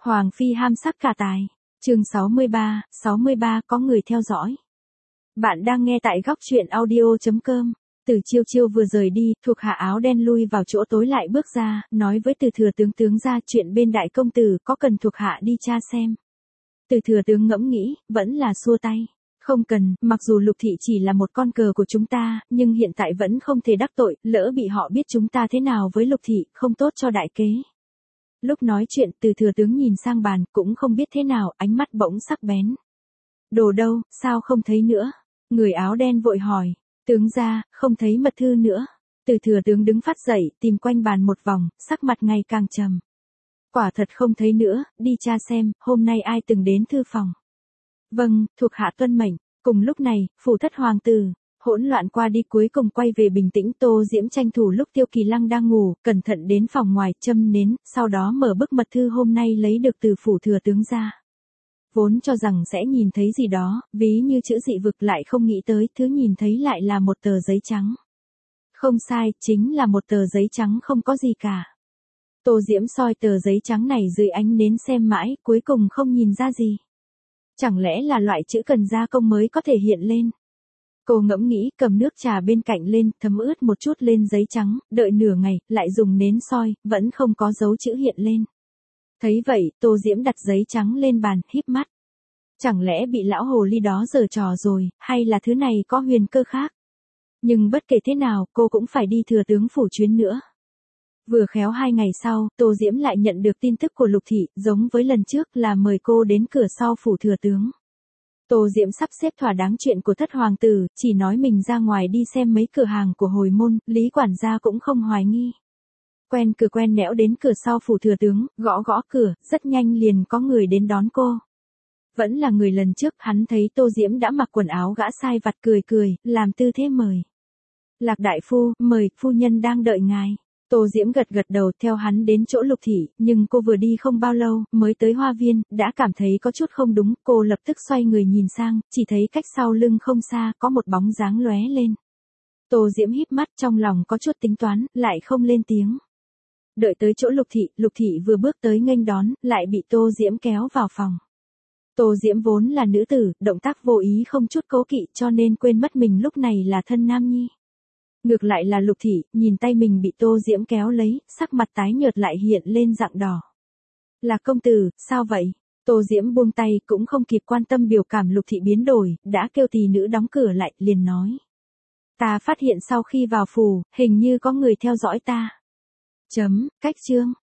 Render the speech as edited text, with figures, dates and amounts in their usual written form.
Hoàng phi ham sắc cả tài. Chương 63 có người theo dõi. Bạn đang nghe tại góc truyện audio.com. Từ Chiêu Chiêu vừa rời đi, thuộc hạ áo đen lui vào chỗ tối lại bước ra, nói với Từ thừa tướng ra chuyện bên đại công tử có cần thuộc hạ đi tra xem. Từ thừa tướng ngẫm nghĩ, vẫn là xua tay. Không cần, mặc dù Lục thị chỉ là một con cờ của chúng ta, nhưng hiện tại vẫn không thể đắc tội, lỡ bị họ biết chúng ta thế nào với Lục thị, không tốt cho đại kế. Lúc nói chuyện, Từ thừa tướng nhìn sang bàn, cũng không biết thế nào, ánh mắt bỗng sắc bén. Đồ đâu, sao không thấy nữa? Người áo đen vội hỏi. Tướng gia, không thấy mật thư nữa. Từ thừa tướng đứng phát dậy, tìm quanh bàn một vòng, sắc mặt ngày càng trầm. Quả thật không thấy nữa, đi tra xem, hôm nay ai từng đến thư phòng. Vâng, thuộc hạ tuân mệnh. Cùng lúc này, phủ thất hoàng tử, hỗn loạn qua đi cuối cùng quay về bình tĩnh. Tô Diễm tranh thủ lúc Tiêu Kỳ Lăng đang ngủ, cẩn thận đến phòng ngoài, châm nến, sau đó mở bức mật thư hôm nay lấy được từ phủ thừa tướng ra. Vốn cho rằng sẽ nhìn thấy gì đó, ví như chữ dị vực, lại không nghĩ tới, thứ nhìn thấy lại là một tờ giấy trắng. Không sai, chính là một tờ giấy trắng không có gì cả. Tô Diễm soi tờ giấy trắng này dưới ánh nến xem mãi, cuối cùng không nhìn ra gì. Chẳng lẽ là loại chữ cần gia công mới có thể hiện lên? Cô ngẫm nghĩ, cầm nước trà bên cạnh lên, thấm ướt một chút lên giấy trắng, đợi nửa ngày, lại dùng nến soi, vẫn không có dấu chữ hiện lên. Thấy vậy, Tô Diễm đặt giấy trắng lên bàn, híp mắt. Chẳng lẽ bị lão hồ ly đó giở trò rồi, hay là thứ này có huyền cơ khác? Nhưng bất kể thế nào, cô cũng phải đi thừa tướng phủ chuyến nữa. Vừa khéo 2 ngày sau, Tô Diễm lại nhận được tin tức của Lục thị, giống với lần trước là mời cô đến cửa sau phủ thừa tướng. Tô Diễm sắp xếp thỏa đáng chuyện của thất hoàng tử, chỉ nói mình ra ngoài đi xem mấy cửa hàng của hồi môn, Lý quản gia cũng không hoài nghi. Quen cửa quen nẻo đến cửa sau phủ thừa tướng, gõ gõ cửa, rất nhanh liền có người đến đón cô. Vẫn là người lần trước, hắn thấy Tô Diễm đã mặc quần áo gã sai vặt, cười, làm tư thế mời. Lạc đại phu, mời, phu nhân đang đợi ngài. Tô Diễm gật đầu theo hắn đến chỗ Lục thị, nhưng cô vừa đi không bao lâu, mới tới hoa viên, đã cảm thấy có chút không đúng, cô lập tức xoay người nhìn sang, chỉ thấy cách sau lưng không xa, có một bóng dáng lóe lên. Tô Diễm híp mắt, trong lòng có chút tính toán, lại không lên tiếng. Đợi tới chỗ Lục thị vừa bước tới nghênh đón, lại bị Tô Diễm kéo vào phòng. Tô Diễm vốn là nữ tử, động tác vô ý không chút cố kỵ, cho nên quên mất mình lúc này là thân nam nhi. Ngược lại là Lục thị, nhìn tay mình bị Tô Diễm kéo lấy, sắc mặt tái nhợt lại hiện lên dạng đỏ. Là công tử, sao vậy? Tô Diễm buông tay, cũng không kịp quan tâm biểu cảm Lục thị biến đổi, đã kêu tỳ nữ đóng cửa lại, liền nói. Ta phát hiện sau khi vào phủ, hình như có người theo dõi ta. Cách chương.